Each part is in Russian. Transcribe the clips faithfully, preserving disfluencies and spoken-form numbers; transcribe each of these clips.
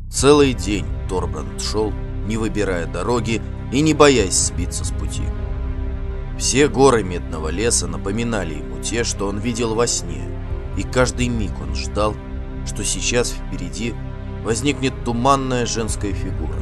Целый день Торбранд шел, не выбирая дороги и не боясь сбиться с пути. Все горы Медного леса напоминали ему те, что он видел во сне, и каждый миг он ждал, что сейчас впереди возникнет туманная женская фигура.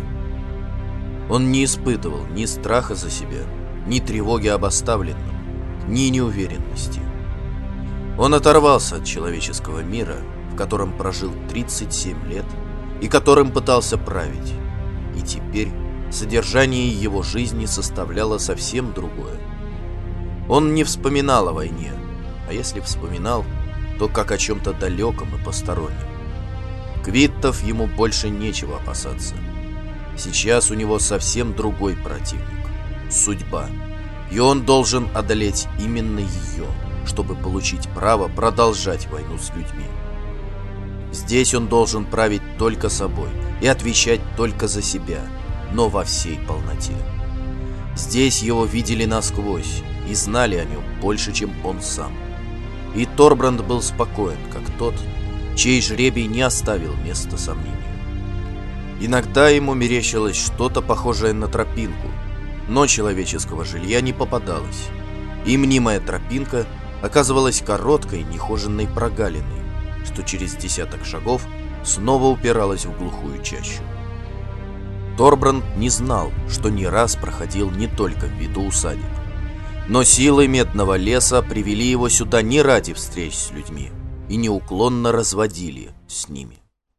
Он не испытывал ни страха за себя, ни тревоги об оставленном, ни неуверенности. Он оторвался от человеческого мира, в котором прожил тридцать семь лет и которым пытался править, и теперь содержание его жизни составляло совсем другое. Он не вспоминал о войне, а если вспоминал, то как о чем-то далеком и постороннем. Квиттов ему больше нечего опасаться. Сейчас у него совсем другой противник — судьба, и он должен одолеть именно ее, чтобы получить право продолжать войну с людьми. Здесь он должен править только собой и отвечать только за себя, но во всей полноте. Здесь его видели насквозь и знали о нем больше, чем он сам. И Торбранд был спокоен, как тот, чей жребий не оставил места сомнению. Иногда ему мерещилось что-то похожее на тропинку, но человеческого жилья не попадалось, и мнимая тропинка оказывалась короткой, нехоженной прогалиной, что через десяток шагов снова упиралась в глухую чащу. Торбранд не знал, что не раз проходил не только в виду усадеб, но силы Медного леса привели его сюда не ради встреч с людьми и неуклонно разводили с ними.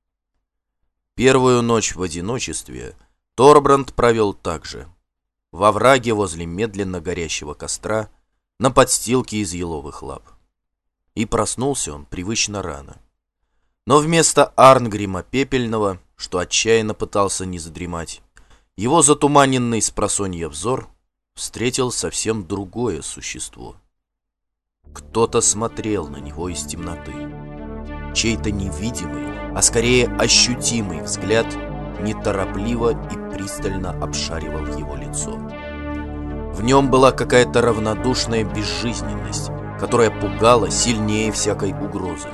Первую ночь в одиночестве Торбранд провел так же, во враге возле медленно горящего костра, на подстилке из еловых лап. И проснулся он привычно рано. Но вместо Арнгрима Пепельного, что отчаянно пытался не задремать, его затуманенный спросонья взор встретил совсем другое существо. Кто-то смотрел на него из темноты. Чей-то невидимый, а скорее ощутимый взгляд неторопливо и пристально обшаривал его лицо. В нем была какая-то равнодушная безжизненность, которая пугала сильнее всякой угрозы.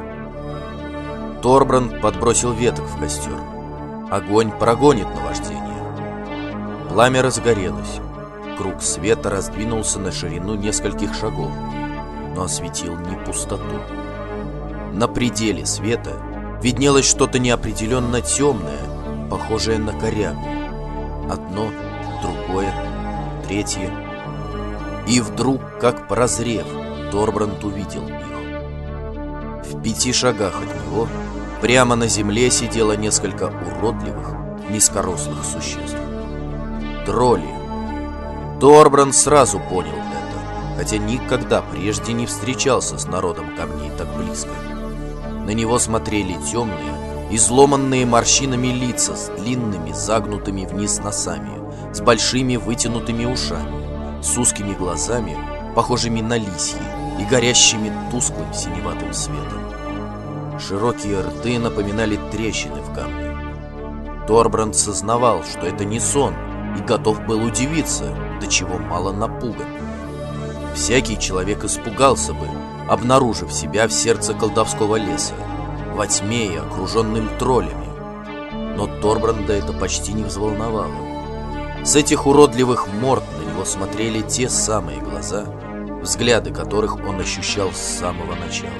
Торбранд подбросил веток в костер. Огонь прогонит наваждение. Пламя разгорелось. Круг света раздвинулся на ширину нескольких шагов, но осветил не пустоту. На пределе света виднелось что-то неопределенно темное, похожее на корягу. Одно, другое, третье. И вдруг, как прозрев, Торбранд увидел их. В пяти шагах от него прямо на земле сидело несколько уродливых, низкорослых существ. Тролли. Торбранд сразу понял это, хотя никогда прежде не встречался с народом камней так близко. На него смотрели темные, изломанные морщинами лица с длинными, загнутыми вниз носами, с большими вытянутыми ушами, с узкими глазами, похожими на лисьи и горящими тусклым синеватым светом. Широкие рты напоминали трещины в камне. Торбранд сознавал, что это не сон, и готов был удивиться, до чего мало напуган. Всякий человек испугался бы, обнаружив себя в сердце колдовского леса, во тьме и окруженным троллями. Но Торбранда это почти не взволновало. С этих уродливых морд на него смотрели те самые глаза, взгляды которых он ощущал с самого начала.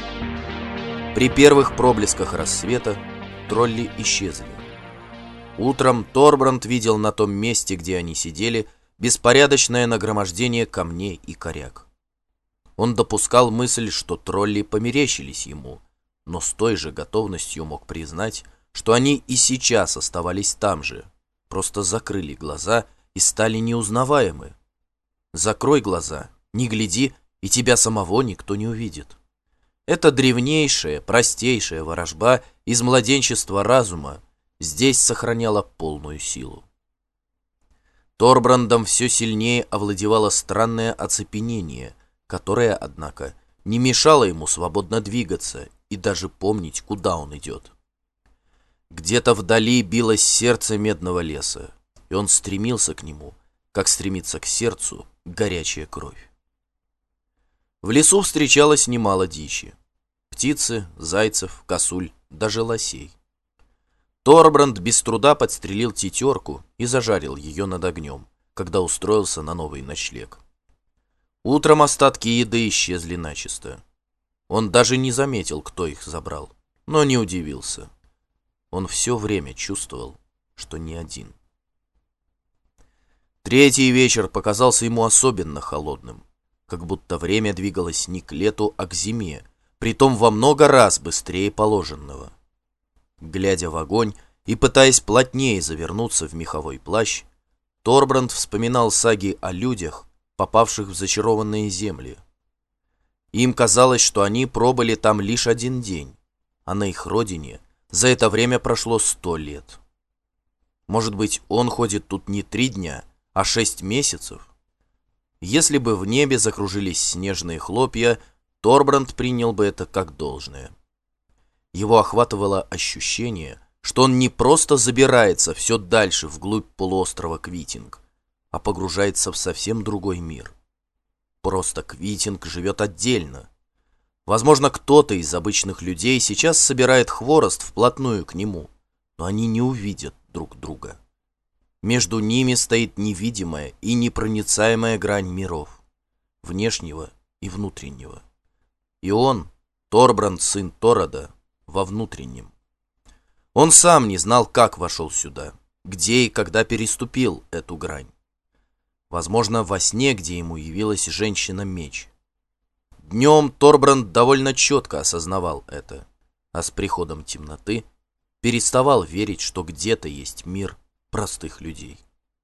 При первых проблесках рассвета тролли исчезли. Утром Торбранд видел на том месте, где они сидели, беспорядочное нагромождение камней и коряг. Он допускал мысль, что тролли померещились ему, но с той же готовностью мог признать, что они и сейчас оставались там же, просто закрыли глаза и стали неузнаваемы. Закрой глаза, не гляди, и тебя самого никто не увидит. Это древнейшая, простейшая ворожба из младенчества разума здесь сохраняла полную силу. Торбрандом все сильнее овладевало странное оцепенение, которое, однако, не мешало ему свободно двигаться и даже помнить, куда он идет. Где-то вдали билось сердце Медного леса, и он стремился к нему, как стремится к сердцу горячая кровь. В лесу встречалось немало дичи. Птицы, зайцев, косуль, даже лосей. Торбранд без труда подстрелил тетерку и зажарил ее над огнем, когда устроился на новый ночлег. Утром остатки еды исчезли начисто. Он даже не заметил, кто их забрал, но не удивился. Он все время чувствовал, что не один. Третий вечер показался ему особенно холодным, как будто время двигалось не к лету, а к зиме, притом во много раз быстрее положенного. Глядя в огонь и пытаясь плотнее завернуться в меховой плащ, Торбранд вспоминал саги о людях, попавших в зачарованные земли. Им казалось, что они пробыли там лишь один день, а на их родине за это время прошло сто лет. Может быть, он ходит тут не три дня, а шесть месяцев? Если бы в небе закружились снежные хлопья, Торбранд принял бы это как должное. Его охватывало ощущение, что он не просто забирается все дальше вглубь полуострова Квитинг, а погружается в совсем другой мир. Просто Квитинг живет отдельно. Возможно, кто-то из обычных людей сейчас собирает хворост вплотную к нему, но они не увидят друг друга. Между ними стоит невидимая и непроницаемая грань миров, внешнего и внутреннего. И он, Торбранд, сын Торода, во внутреннем. Он сам не знал, как вошел сюда, где и когда переступил эту грань. Возможно, во сне, где ему явилась женщина-меч. Днем Торбранд довольно четко осознавал это, а с приходом темноты переставал верить, что где-то есть мир простых людей.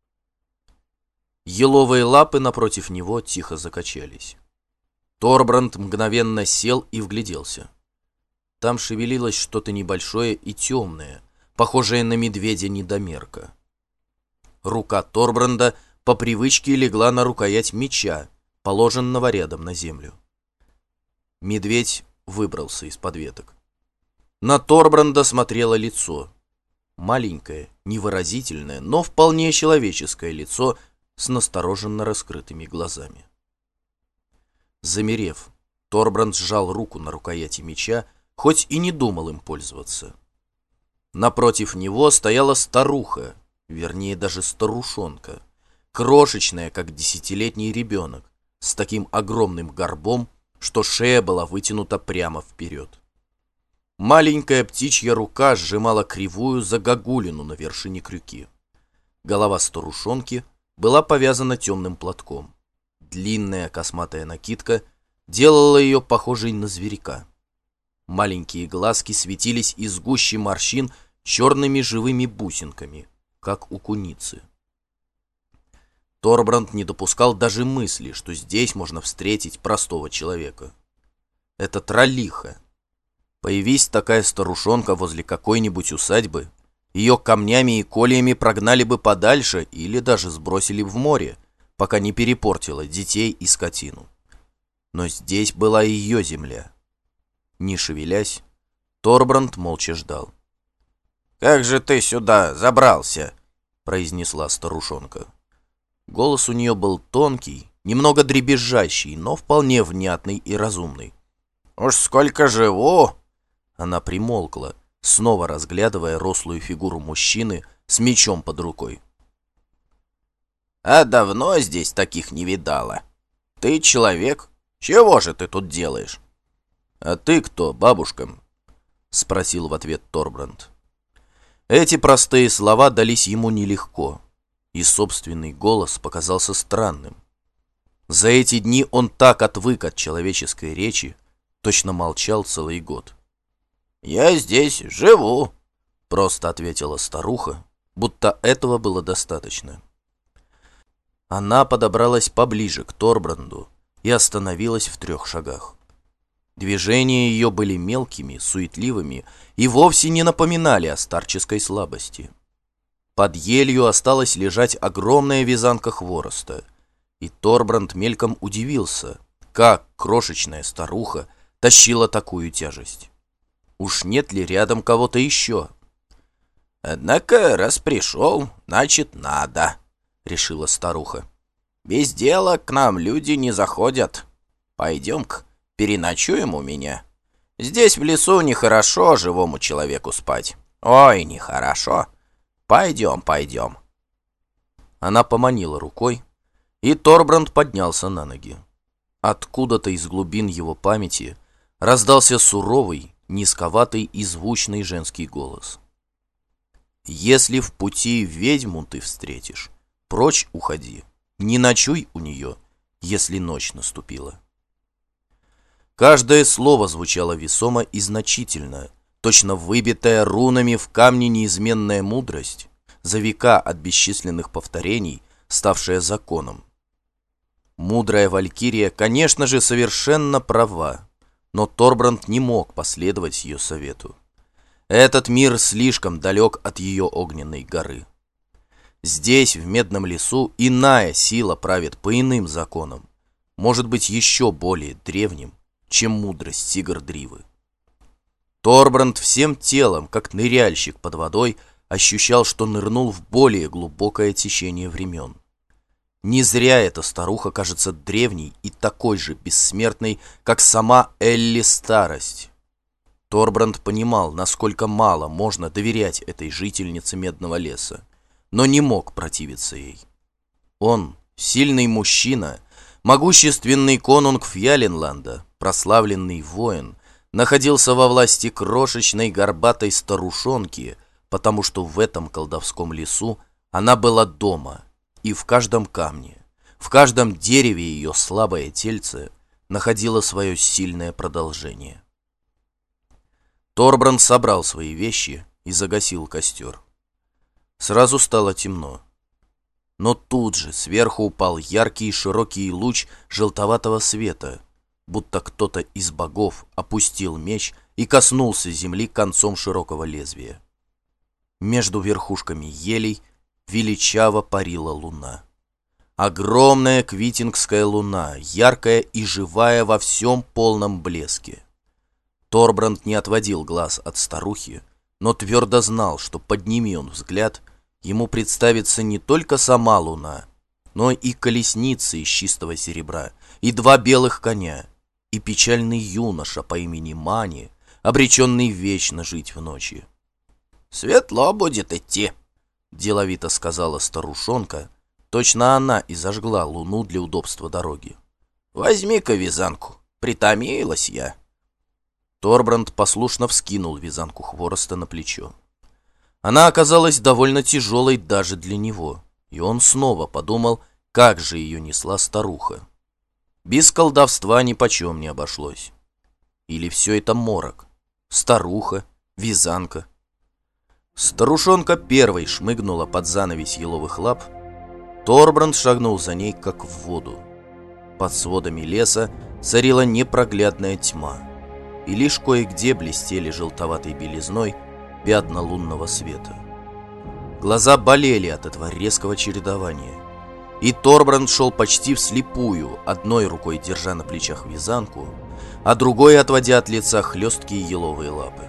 Еловые лапы напротив него тихо закачались. Торбранд мгновенно сел и вгляделся. Там шевелилось что-то небольшое и темное, похожее на медведя-недомерка. Рука Торбранда по привычке легла на рукоять меча, положенного рядом на землю. Медведь выбрался из-под веток. На Торбранда смотрело лицо. Маленькое, невыразительное, но вполне человеческое лицо с настороженно раскрытыми глазами. Замерев, Торбранд сжал руку на рукояти меча, хоть и не думал им пользоваться. Напротив него стояла старуха, вернее даже старушонка, крошечная, как десятилетний ребенок, с таким огромным горбом, что шея была вытянута прямо вперед. Маленькая птичья рука сжимала кривую загогулину на вершине крюки. Голова старушонки была повязана темным платком. Длинная косматая накидка делала ее похожей на зверька. Маленькие глазки светились из гущи морщин черными живыми бусинками, как у куницы. Торбранд не допускал даже мысли, что здесь можно встретить простого человека. Это троллиха. Появись такая старушонка возле какой-нибудь усадьбы, ее камнями и кольями прогнали бы подальше или даже сбросили в море, пока не перепортила детей и скотину. Но здесь была ее земля. Не шевелясь, Торбранд молча ждал. «Как же ты сюда забрался?» — произнесла старушонка. Голос у нее был тонкий, немного дребезжащий, но вполне внятный и разумный. «Уж сколько живу!» Она примолкла, снова разглядывая рослую фигуру мужчины с мечом под рукой. «А давно здесь таких не видала. Ты человек? Чего же ты тут делаешь?» «А ты кто, бабушка?» — спросил в ответ Торбранд. Эти простые слова дались ему нелегко, и собственный голос показался странным. За эти дни он так отвык от человеческой речи, точно молчал целый год. «Я здесь живу», — просто ответила старуха, будто этого было достаточно. Она подобралась поближе к Торбранду и остановилась в трех шагах. Движения ее были мелкими, суетливыми и вовсе не напоминали о старческой слабости. Под елью осталась лежать огромная вязанка хвороста, и Торбранд мельком удивился, как крошечная старуха тащила такую тяжесть. Уж нет ли рядом кого-то еще? «Однако, раз пришел, значит, надо», — решила старуха. «Без дела к нам люди не заходят. Пойдем-ка, переночуем у меня. Здесь в лесу нехорошо живому человеку спать. «Ой, нехорошо. Пойдем, пойдем». Она поманила рукой, и Торбранд поднялся на ноги. Откуда-то из глубин его памяти раздался суровый, низковатый и звучный женский голос. «Если в пути ведьму ты встретишь, прочь уходи, не ночуй у нее, если ночь наступила». Каждое слово звучало весомо и значительно, точно выбитая рунами в камне неизменная мудрость, за века от бесчисленных повторений, ставшая законом. Мудрая Валькирия, конечно же, совершенно права, но Торбранд не мог последовать ее совету. Этот мир слишком далек от ее огненной горы. Здесь, в Медном лесу, иная сила правит по иным законам, может быть, еще более древним, чем мудрость Сигурдривы. Торбранд всем телом, как ныряльщик под водой, ощущал, что нырнул в более глубокое течение времен. Не зря эта старуха кажется древней и такой же бессмертной, как сама Элли Старость. Торбранд понимал, насколько мало можно доверять этой жительнице Медного леса, но не мог противиться ей. Он, сильный мужчина, могущественный конунг Фьяленланда, прославленный воин, находился во власти крошечной горбатой старушонки, потому что в этом колдовском лесу она была дома, и в каждом камне, в каждом дереве ее слабое тельце находило свое сильное продолжение. Торбранд собрал свои вещи и загасил костер. Сразу стало темно. Но тут же сверху упал яркий и широкий луч желтоватого света, будто кто-то из богов опустил меч и коснулся земли концом широкого лезвия. Между верхушками елей величаво парила луна. Огромная квитингская луна, яркая и живая во всем полном блеске. Торбранд не отводил глаз от старухи, но твердо знал, что подними он взгляд, ему представится не только сама луна, но и колесница из чистого серебра, и два белых коня, и печальный юноша по имени Мани, обреченный вечно жить в ночи. «Светло будет идти», — деловито сказала старушонка. Точно она и зажгла луну для удобства дороги. «Возьми-ка вязанку, притомилась я». Торбранд послушно вскинул вязанку хвороста на плечо. Она оказалась довольно тяжелой даже для него, и он снова подумал, как же ее несла старуха. Без колдовства нипочем не обошлось. Или все это морок? Старуха, вязанка. Старушонка первой шмыгнула под занавесь еловых лап. Торбранд шагнул за ней, как в воду. Под сводами леса царила непроглядная тьма, и лишь кое-где блестели желтоватой белизной пятна лунного света. Глаза болели от этого резкого чередования, и Торбранд шел почти вслепую, одной рукой держа на плечах вязанку, а другой отводя от лица хлесткие еловые лапы.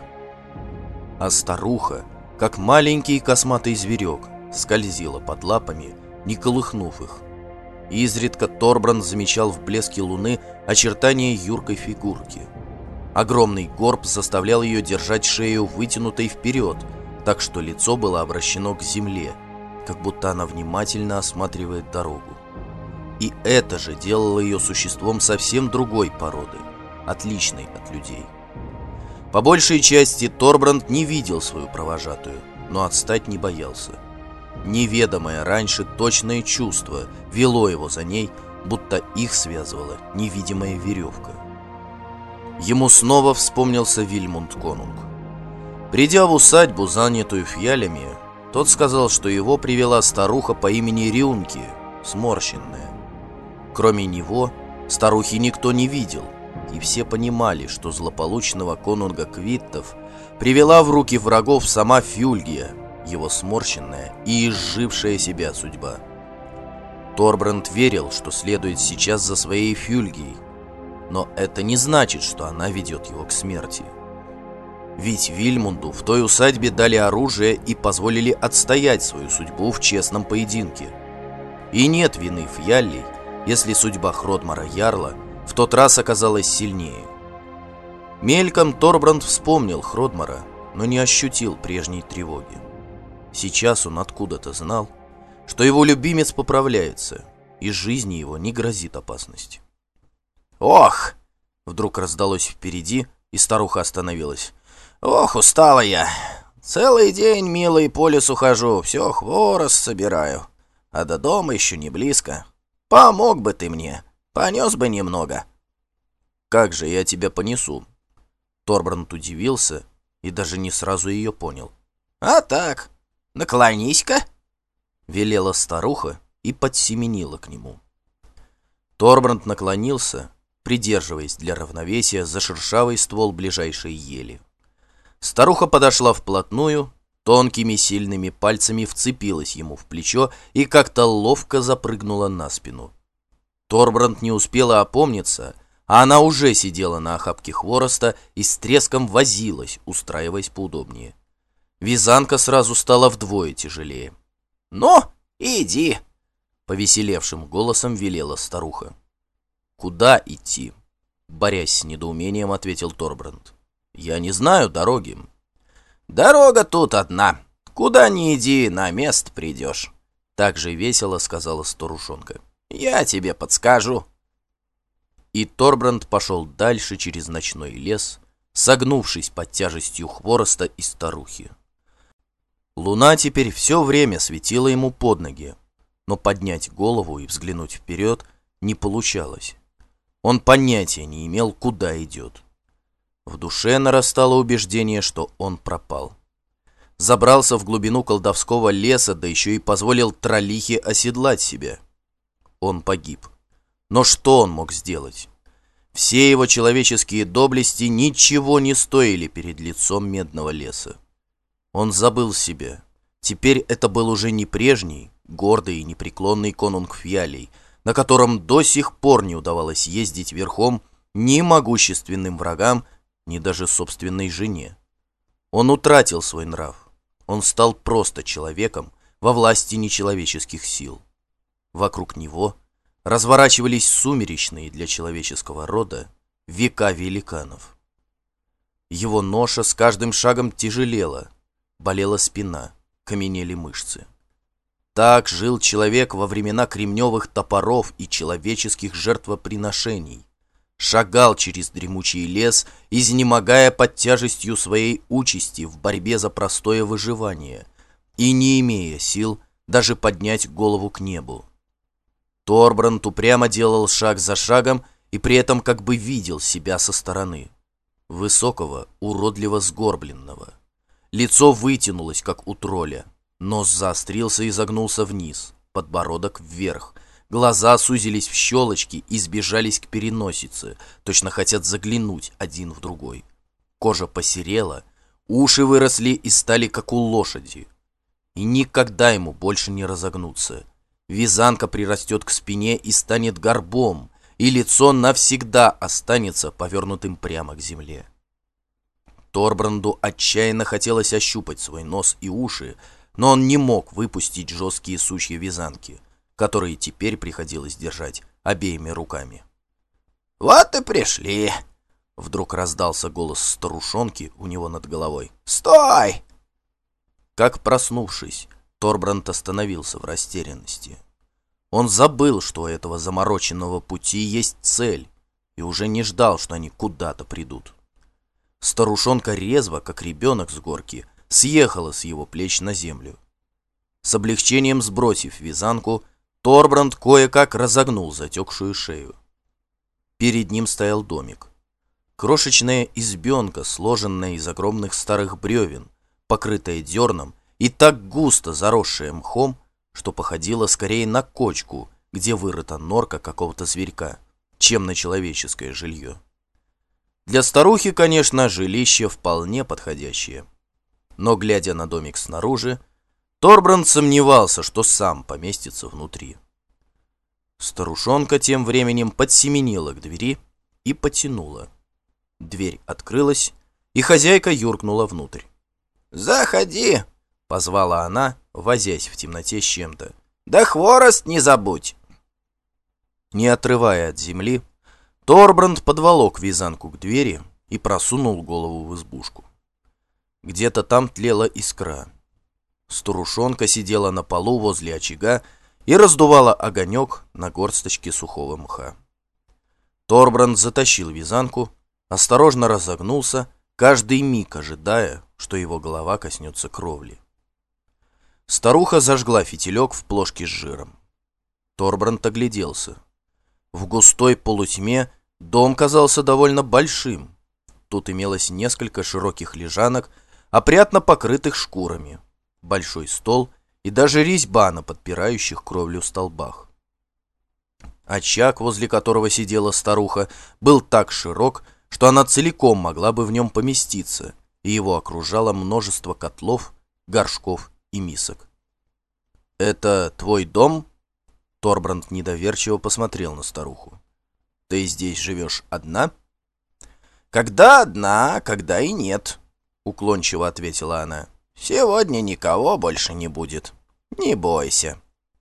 А старуха, как маленький косматый зверек, скользила под лапами, не колыхнув их. Изредка Торбранд замечал в блеске луны очертания юркой фигурки. Огромный горб заставлял ее держать шею вытянутой вперед, так что лицо было обращено к земле, как будто она внимательно осматривает дорогу. И это же делало ее существом совсем другой породы, отличной от людей. По большей части Торбранд не видел свою провожатую, но отстать не боялся. Неведомое раньше точное чувство вело его за ней, будто их связывала невидимая веревка. Ему снова вспомнился Вильмунд Конунг. Придя в усадьбу, занятую фьялями, тот сказал, что его привела старуха по имени Рюнки, сморщенная. Кроме него, старухи никто не видел, и все понимали, что злополучного конунга Квиттов привела в руки врагов сама Фюльгия, его сморщенная и изжившая себя судьба. Торбранд верил, что следует сейчас за своей Фюльгией, но это не значит, что она ведет его к смерти. Ведь Вильмунду в той усадьбе дали оружие и позволили отстоять свою судьбу в честном поединке. И нет вины Фьяллей, если судьба Хродмара Ярла в тот раз оказалась сильнее. Мельком Торбранд вспомнил Хродмара но не ощутил прежней тревоги. Сейчас он откуда-то знал, что его любимец поправляется, и жизни его не грозит опасность. «Ох!» — вдруг раздалось впереди, и старуха остановилась. «Ох, устала я! Целый день, милый, по лесу хожу, все хворост собираю, а до дома еще не близко. Помог бы ты мне, понес бы немного». «Как же я тебя понесу?» Торбранд удивился и даже не сразу ее понял. «А так, наклонись-ка!» — велела старуха и подсеменила к нему. Торбранд наклонился, придерживаясь для равновесия за шершавый ствол ближайшей ели. Старуха подошла вплотную, тонкими сильными пальцами вцепилась ему в плечо и как-то ловко запрыгнула на спину. Торбранд не успела опомниться, а она уже сидела на охапке хвороста и с треском возилась, устраиваясь поудобнее. Вязанка сразу стала вдвое тяжелее. «Ну, иди!» — повеселевшим голосом велела старуха. «Куда идти?» — борясь с недоумением, ответил Торбранд. «Я не знаю дороги». «Дорога тут одна. Куда ни иди, на место придешь», — так же весело сказала старушонка. «Я тебе подскажу». И Торбранд пошел дальше через ночной лес, согнувшись под тяжестью хвороста и старухи. Луна теперь все время светила ему под ноги, но поднять голову и взглянуть вперед не получалось. Он понятия не имел, куда идет. В душе нарастало убеждение, что он пропал. Забрался в глубину колдовского леса, да еще и позволил троллихе оседлать себя. Он погиб. Но что он мог сделать? Все его человеческие доблести ничего не стоили перед лицом Медного леса. Он забыл себя. Теперь это был уже не прежний, гордый и непреклонный конунг Фьялей, на котором до сих пор не удавалось ездить верхом ни могущественным врагам, ни даже собственной жене. Он утратил свой нрав. Он стал просто человеком во власти нечеловеческих сил. Вокруг него разворачивались сумеречные для человеческого рода века великанов. Его ноша с каждым шагом тяжелела, болела спина, каменели мышцы. Так жил человек во времена кремневых топоров и человеческих жертвоприношений. Шагал через дремучий лес, изнемогая под тяжестью своей участи в борьбе за простое выживание и не имея сил даже поднять голову к небу. Торбранд упрямо делал шаг за шагом и при этом как бы видел себя со стороны. Высокого, уродливо сгорбленного. Лицо вытянулось, как у тролля. Нос заострился и загнулся вниз, подбородок вверх. Глаза сузились в щелочки и сбежались к переносице, точно хотят заглянуть один в другой. Кожа посерела, уши выросли и стали, как у лошади. И никогда ему больше не разогнуться. Вязанка прирастет к спине и станет горбом, и лицо навсегда останется повернутым прямо к земле. Торбранду отчаянно хотелось ощупать свой нос и уши, но он не мог выпустить жесткие сучья вязанки, которые теперь приходилось держать обеими руками. «Вот и пришли!» — вдруг раздался голос старушонки у него над головой. «Стой!» Как проснувшись, Торбранд остановился в растерянности. Он забыл, что у этого замороченного пути есть цель, и уже не ждал, что они куда-то придут. Старушонка резво, как ребенок с горки, съехала с его плеч на землю. С облегчением сбросив вязанку, Торбранд кое-как разогнул затекшую шею. Перед ним стоял домик. Крошечная избенка, сложенная из огромных старых бревен, покрытая дерном и так густо заросшая мхом, что походила скорее на кочку, где вырыта норка какого-то зверька, чем на человеческое жилье. Для старухи, конечно, жилище вполне подходящее. Но, глядя на домик снаружи, Торбранд сомневался, что сам поместится внутри. Старушонка тем временем подсеменила к двери и потянула. Дверь открылась, и хозяйка юркнула внутрь. «Заходи!» — позвала она, возясь в темноте с чем-то. «Да хворост не забудь!» Не отрывая от земли, Торбранд подволок вязанку к двери и просунул голову в избушку. Где-то там тлела искра. Старушонка сидела на полу возле очага и раздувала огонек на горсточке сухого мха. Торбранд затащил вязанку, осторожно разогнулся, каждый миг ожидая, что его голова коснется кровли. Старуха зажгла фитилек в плошке с жиром. Торбранд огляделся. В густой полутьме дом казался довольно большим. Тут имелось несколько широких лежанок, опрятно покрытых шкурами, большой стол и даже резьба на подпирающих кровлю столбах. Очаг, возле которого сидела старуха, был так широк, что она целиком могла бы в нем поместиться, и его окружало множество котлов, горшков и мисок. «Это твой дом?» Торбранд недоверчиво посмотрел на старуху. «Ты здесь живешь одна?» «Когда одна, когда и нет», — уклончиво ответила она. «Сегодня никого больше не будет. Не бойся».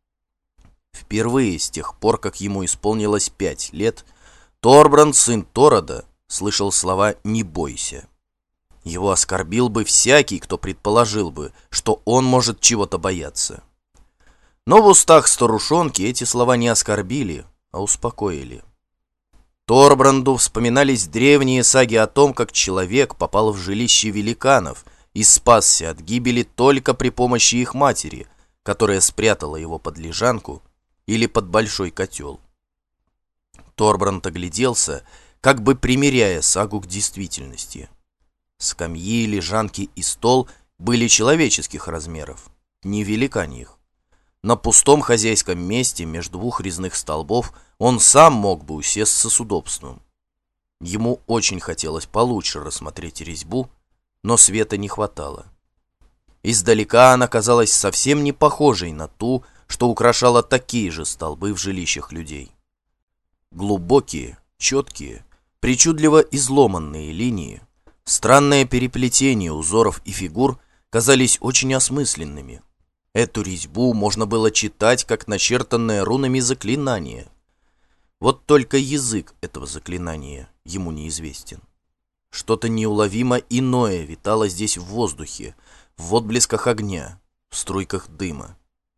Впервые с тех пор, как ему исполнилось пять лет, Торбранд, сын Торода, слышал слова «не бойся». Его оскорбил бы всякий, кто предположил бы, что он может чего-то бояться. Но в устах старушонки эти слова не оскорбили, а успокоили. Торбранду вспоминались древние саги о том, как человек попал в жилище великанов и спасся от гибели только при помощи их матери, которая спрятала его под лежанку или под большой котел. Торбранд огляделся, как бы примеряя сагу к действительности. Скамьи, лежанки и стол были человеческих размеров, не великаньих. На пустом хозяйском месте между двух резных столбов он сам мог бы усесться с удобством. Ему очень хотелось получше рассмотреть резьбу, но света не хватало. Издалека она казалась совсем не похожей на ту, что украшала такие же столбы в жилищах людей. Глубокие, четкие, причудливо изломанные линии, странное переплетение узоров и фигур казались очень осмысленными. Эту резьбу можно было читать, как начертанное рунами заклинание. Вот только язык этого заклинания ему неизвестен. Что-то неуловимо иное витало здесь в воздухе, в отблесках огня, в струйках дыма.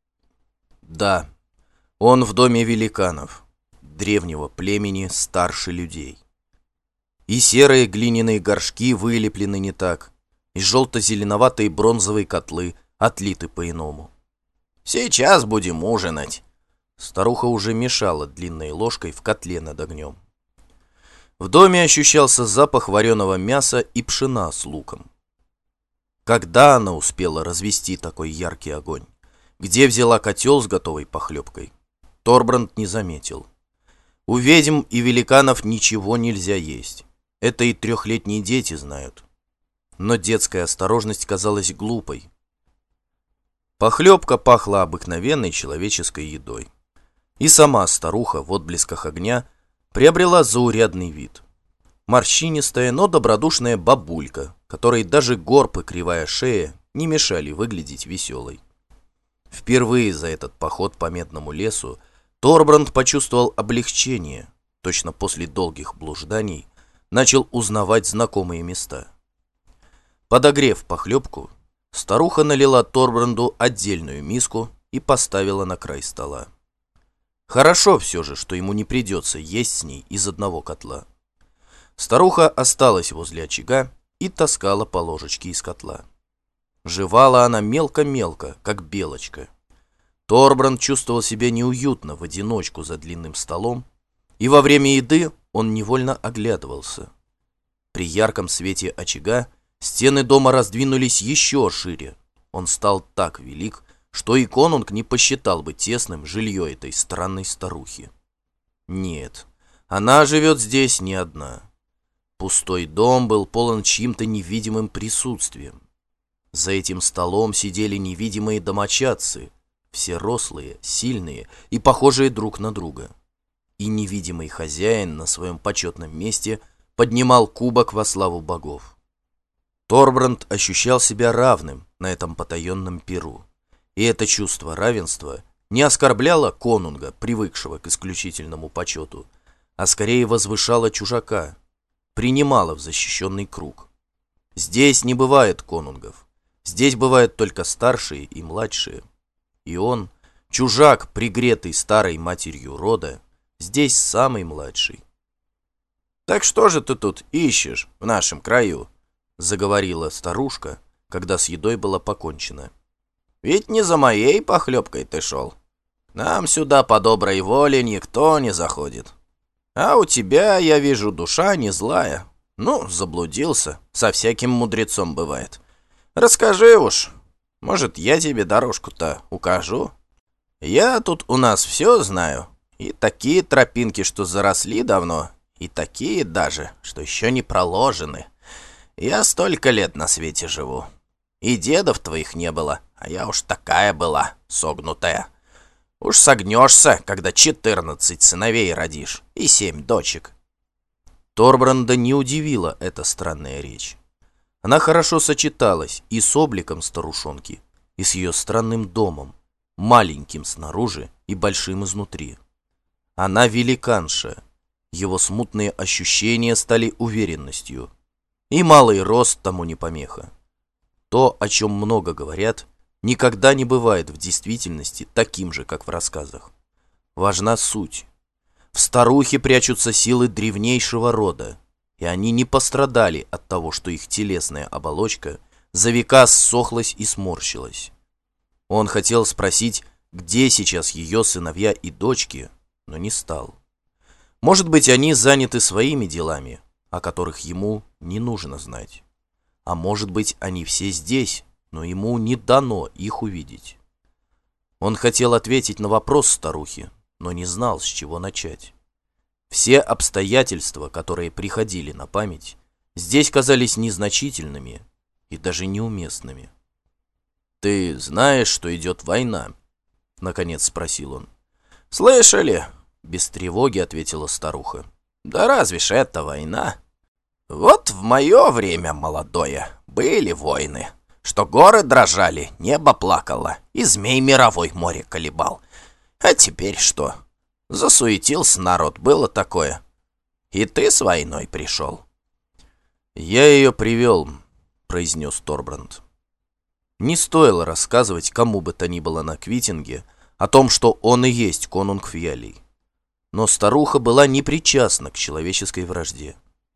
Да, он в доме великанов, древнего племени старше людей. И серые глиняные горшки вылеплены не так, и желто-зеленоватые бронзовые котлы отлиты по-иному. «Сейчас будем ужинать!» Старуха уже мешала длинной ложкой в котле над огнем. В доме ощущался запах вареного мяса и пшена с луком. Когда она успела развести такой яркий огонь? Где взяла котел с готовой похлебкой? Торбранд не заметил. У ведьм и великанов ничего нельзя есть. Это и трехлетние дети знают. Но детская осторожность казалась глупой. Похлебка пахла обыкновенной человеческой едой. И сама старуха в отблесках огня приобрела заурядный вид. Морщинистая, но добродушная бабулька, которой даже горб и кривая шея не мешали выглядеть веселой. Впервые за этот поход по медному лесу Торбранд почувствовал облегчение, точно после долгих блужданий начал узнавать знакомые места. Подогрев похлебку, старуха налила Торбранду отдельную миску и поставила на край стола. Хорошо все же, что ему не придется есть с ней из одного котла. Старуха осталась возле очага и таскала по ложечке из котла. Жевала она мелко-мелко, как белочка. Торбранд чувствовал себя неуютно в одиночку за длинным столом, и во время еды он невольно оглядывался. При ярком свете очага стены дома раздвинулись еще шире. Он стал так велик, что и конунг не посчитал бы тесным жилье этой странной старухи. Нет, она живет здесь не одна. Пустой дом был полон чьим-то невидимым присутствием. За этим столом сидели невидимые домочадцы, все рослые, сильные и похожие друг на друга. И невидимый хозяин на своем почетном месте поднимал кубок во славу богов. Торбранд ощущал себя равным на этом потаенном пиру. И это чувство равенства не оскорбляло конунга, привыкшего к исключительному почету, а скорее возвышало чужака, принимало в защищенный круг. Здесь не бывает конунгов. Здесь бывают только старшие и младшие. И он, чужак, пригретый старой матерью рода, здесь самый младший. «Так что же ты тут ищешь в нашем краю?» — заговорила старушка, когда с едой было покончено. «Ведь не за моей похлебкой ты шел. Нам сюда по доброй воле никто не заходит. А у тебя, я вижу, душа не злая. Ну, заблудился, со всяким мудрецом бывает. Расскажи уж, может, я тебе дорожку-то укажу? Я тут у нас все знаю, и такие тропинки, что заросли давно, и такие даже, что еще не проложены. Я столько лет на свете живу, и дедов твоих не было, а я уж такая была, согнутая. Уж согнешься, когда четырнадцать сыновей родишь и семь дочек». Торбранда не удивила эта странная речь. Она хорошо сочеталась и с обликом старушонки, и с ее странным домом, маленьким снаружи и большим изнутри. Она великанша, его смутные ощущения стали уверенностью, и малый рост тому не помеха. То, о чем много говорят, никогда не бывает в действительности таким же, как в рассказах. Важна суть. В старухе прячутся силы древнейшего рода, и они не пострадали от того, что их телесная оболочка за века ссохлась и сморщилась. Он хотел спросить, где сейчас ее сыновья и дочки, но не стал. Может быть, они заняты своими делами, о которых ему не нужно знать. А может быть, они все здесь, но ему не дано их увидеть. Он хотел ответить на вопрос старухи, но не знал, с чего начать. Все обстоятельства, которые приходили на память, здесь казались незначительными и даже неуместными. «Ты знаешь, что идет война?» — наконец спросил он. «Слышали?» — без тревоги ответила старуха. «Да разве ж это война? Вот в мое время молодое были войны, что горы дрожали, небо плакало, и змей мировой море колебал. А теперь что? Засуетился народ, было такое. И ты с войной пришел». «Я ее привел», — произнес Торбранд. Не стоило рассказывать кому бы то ни было на Квитинге о том, что он и есть конунг Фьялий. Но старуха была непричастна к человеческой вражде.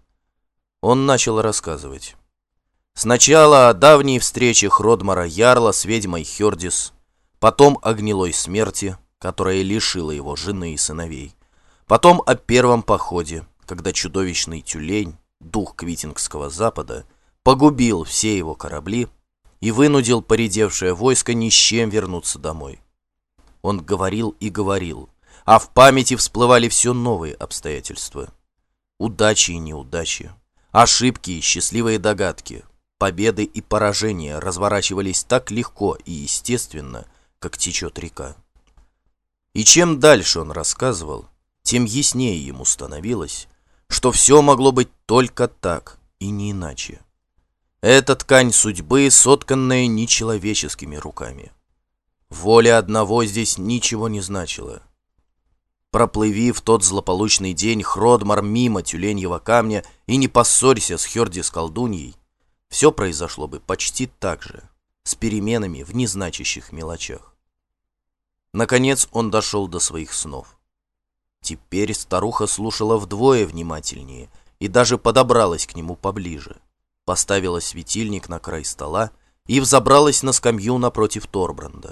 Он начал рассказывать. Сначала о давней встрече Хродмара Ярла с ведьмой Хёрдис, потом о гнилой смерти, которая лишила его жены и сыновей, потом о первом походе, когда чудовищный тюлень, дух Квитингского запада, погубил все его корабли и вынудил поредевшее войско ни с чем вернуться домой. Он говорил и говорил, а в памяти всплывали все новые обстоятельства. Удачи и неудачи, ошибки и счастливые догадки, победы и поражения разворачивались так легко и естественно, как течет река. И чем дальше он рассказывал, тем яснее ему становилось, что все могло быть только так и не иначе. Это ткань судьбы, сотканная нечеловеческими руками. Воля одного здесь ничего не значила. Проплыви в тот злополучный день Хродмар мимо тюленьего камня и не поссорься с Хёрдис колдуньей, все произошло бы почти так же, с переменами в незначащих мелочах. Наконец он дошел до своих снов. Теперь старуха слушала вдвое внимательнее и даже подобралась к нему поближе, поставила светильник на край стола и взобралась на скамью напротив Торбранда.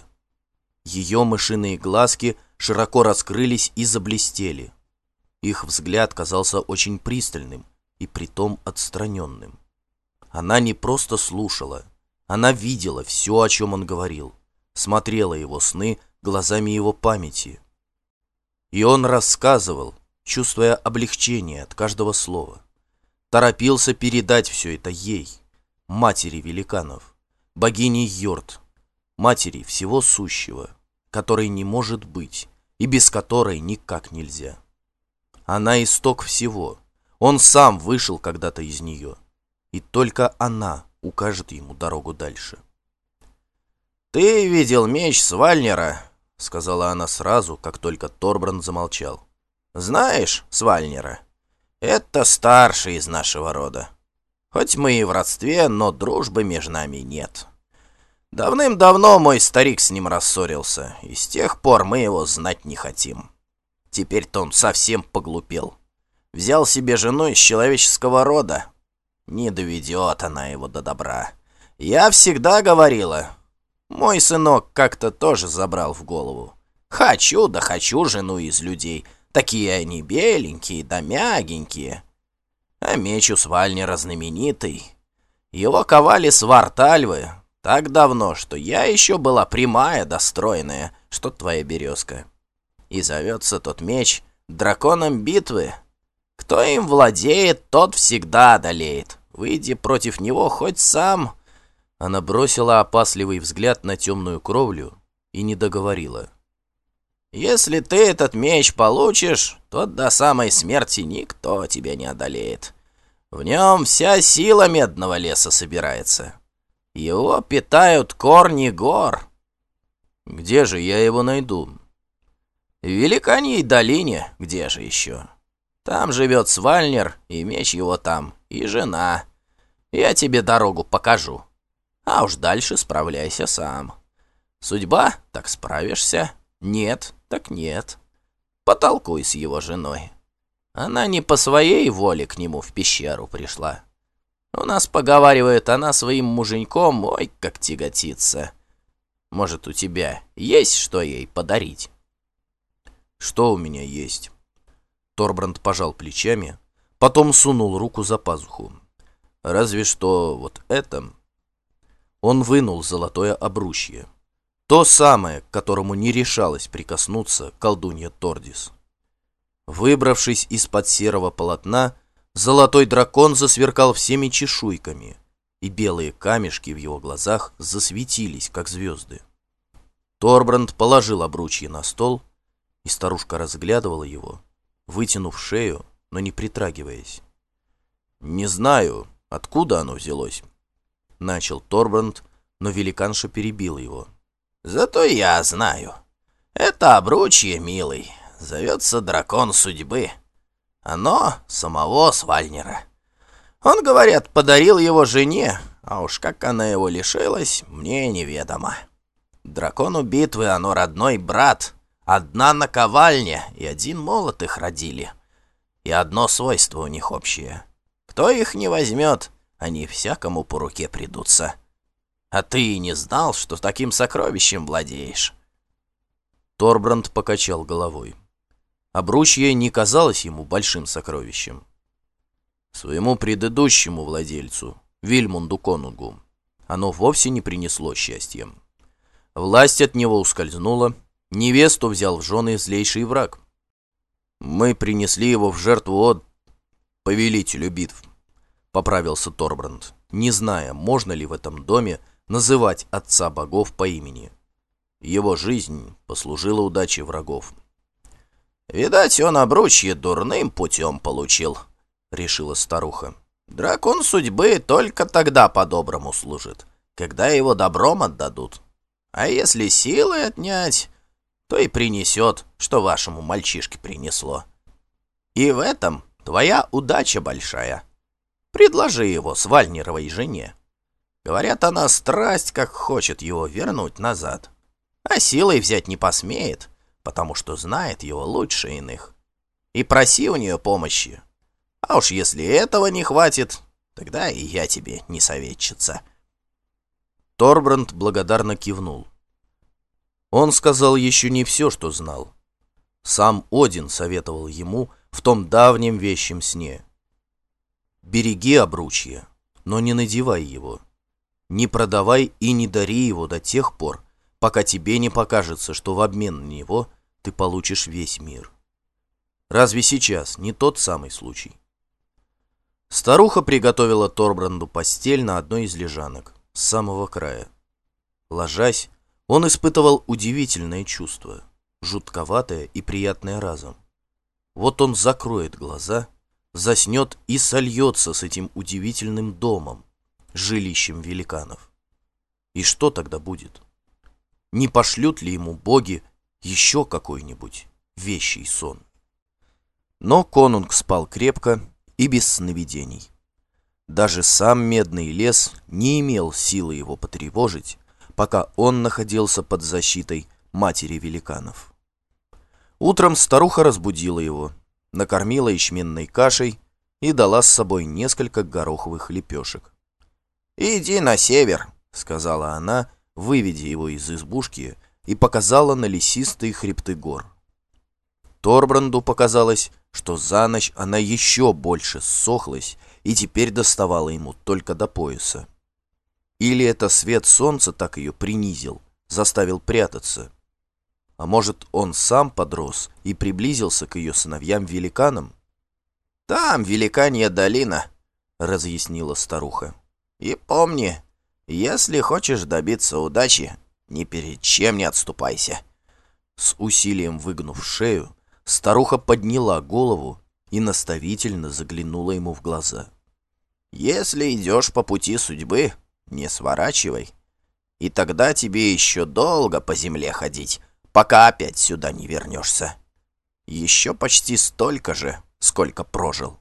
Ее мышиные глазки широко раскрылись и заблестели. Их взгляд казался очень пристальным и притом отстраненным. Она не просто слушала, она видела все, о чем он говорил, смотрела его сны глазами его памяти. И он рассказывал, чувствуя облегчение от каждого слова. Торопился передать все это ей, матери великанов, богине Йорд, матери всего сущего, которой не может быть и без которой никак нельзя. Она исток всего, он сам вышел когда-то из нее, и только она укажет ему дорогу дальше. «Ты видел меч Свальнера?» — сказала она сразу, как только Торбранд замолчал. «Знаешь Свальнера? Это старший из нашего рода. Хоть мы и в родстве, но дружбы между нами нет. Давным-давно мой старик с ним рассорился, и с тех пор мы его знать не хотим. Теперь-то он совсем поглупел. Взял себе жену из человеческого рода. Не доведет она его до добра. Я всегда говорила. Мой сынок как-то тоже забрал в голову. Хочу, да хочу жену из людей. Такие они беленькие да мягенькие. А меч у Свальнера знаменитый. Его ковали с Вартальвы так давно, что я еще была прямая да стройная, что твоя березка. И зовется тот меч драконом битвы. Кто им владеет, тот всегда одолеет. Выйди против него хоть сам. Она бросила опасливый взгляд на темную кровлю и не договорила. Если ты этот меч получишь, то до самой смерти никто тебя не одолеет. В нем вся сила медного леса собирается. Его питают корни гор. Где же я его найду? В Великаньей долине, где же еще? Там живет Свальнер, и меч его там, и жена. Я тебе дорогу покажу. А уж дальше справляйся сам. Судьба, так справишься. Нет, так нет. Потолкуй с его женой. Она не по своей воле к нему в пещеру пришла. У нас, поговаривает, она своим муженьком, ой, как тяготится. Может, у тебя есть что ей подарить? Что у меня есть? Торбранд пожал плечами, потом сунул руку за пазуху. Разве что вот это. Он вынул золотое обручье. То самое, к которому не решалась прикоснуться колдунья Тордис. Выбравшись из-под серого полотна, золотой дракон засверкал всеми чешуйками, и белые камешки в его глазах засветились, как звезды. Торбранд положил обручье на стол, и старушка разглядывала его, вытянув шею, но не притрагиваясь. «Не знаю, откуда оно взялось», — начал Торбранд, но великанша перебила его. «Зато я знаю. Это обручье, милый, зовется дракон судьбы. Оно самого Свальнера. Он, говорят, подарил его жене, а уж как она его лишилась, мне неведомо. Дракону битвы оно родной брат, одна наковальня и один молот их родили. И одно свойство у них общее. Кто их не возьмет, они всякому по руке придутся. А ты и не знал, что таким сокровищем владеешь?» Торбранд покачал головой. Обручье не казалось ему большим сокровищем. Своему предыдущему владельцу, Вильмунду Конунгу, оно вовсе не принесло счастья. Власть от него ускользнула, невесту взял в жены злейший враг. «Мы принесли его в жертву от повелителю битв», — поправился Торбранд, не зная, можно ли в этом доме называть отца богов по имени. Его жизнь послужила удаче врагов. «Видать, он обручье дурным путем получил», — решила старуха. «Дракон судьбы только тогда по-доброму служит, когда его добром отдадут. А если силой отнять, то и принесет, что вашему мальчишке принесло. И в этом твоя удача большая. Предложи его Свальнеровой жене. Говорят, она страсть как хочет его вернуть назад, а силой взять не посмеет, потому что знает его лучше иных. И проси у нее помощи. А уж если этого не хватит, тогда и я тебе не советчица». Торбранд благодарно кивнул. Он сказал еще не все, что знал. Сам Один советовал ему в том давнем вещем сне. «Береги обручье, но не надевай его. Не продавай и не дари его до тех пор, пока тебе не покажется, что в обмен на него ты получишь весь мир. Разве сейчас не тот самый случай?» Старуха приготовила Торбранду постель на одной из лежанок, с самого края. Ложась, он испытывал удивительное чувство, жутковатое и приятное разом. Вот он закроет глаза, заснет и сольется с этим удивительным домом, жилищем великанов. И что тогда будет? Не пошлют ли ему боги еще какой-нибудь вещий сон? Но конунг спал крепко и без сновидений. Даже сам медный лес не имел силы его потревожить, пока он находился под защитой матери великанов. Утром старуха разбудила его, накормила ячменной кашей и дала с собой несколько гороховых лепешек. «Иди на север», — сказала она, выведя его из избушки, и показала на лесистые хребты гор. Торбранду показалось, что за ночь она еще больше ссохлась и теперь доставала ему только до пояса. Или это свет солнца так ее принизил, заставил прятаться. А может, он сам подрос и приблизился к ее сыновьям-великанам? «Там великанья долина», — разъяснила старуха. «И помни, если хочешь добиться удачи, ни перед чем не отступайся». С усилием выгнув шею, старуха подняла голову и наставительно заглянула ему в глаза. «Если идешь по пути судьбы, не сворачивай, и тогда тебе еще долго по земле ходить, пока опять сюда не вернешься. Еще почти столько же, сколько прожил».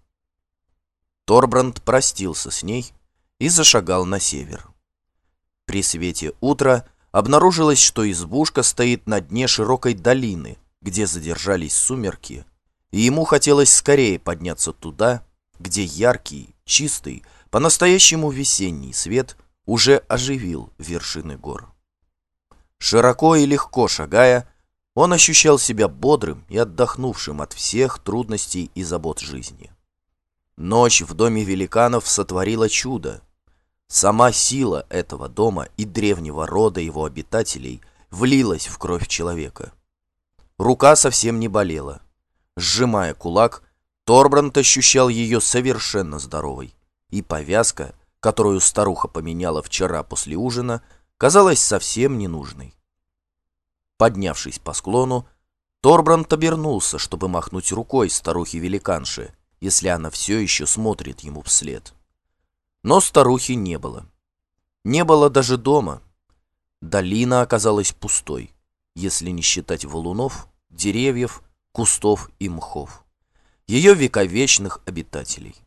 Торбранд простился с ней и зашагал на север. При свете утра обнаружилось, что избушка стоит на дне широкой долины, где задержались сумерки, и ему хотелось скорее подняться туда, где яркий, чистый, по-настоящему весенний свет уже оживил вершины гор. Широко и легко шагая, он ощущал себя бодрым и отдохнувшим от всех трудностей и забот жизни. Ночь в доме великанов сотворила чудо. Сама сила этого дома и древнего рода его обитателей влилась в кровь человека. Рука совсем не болела. Сжимая кулак, Торбранд ощущал ее совершенно здоровой, и повязка, которую старуха поменяла вчера после ужина, казалась совсем ненужной. Поднявшись по склону, Торбранд обернулся, чтобы махнуть рукой старухе-великанше, если она все еще смотрит ему вслед. Но старухи не было. Не было даже дома. Долина оказалась пустой, если не считать валунов, деревьев, кустов и мхов, ее вековечных обитателей.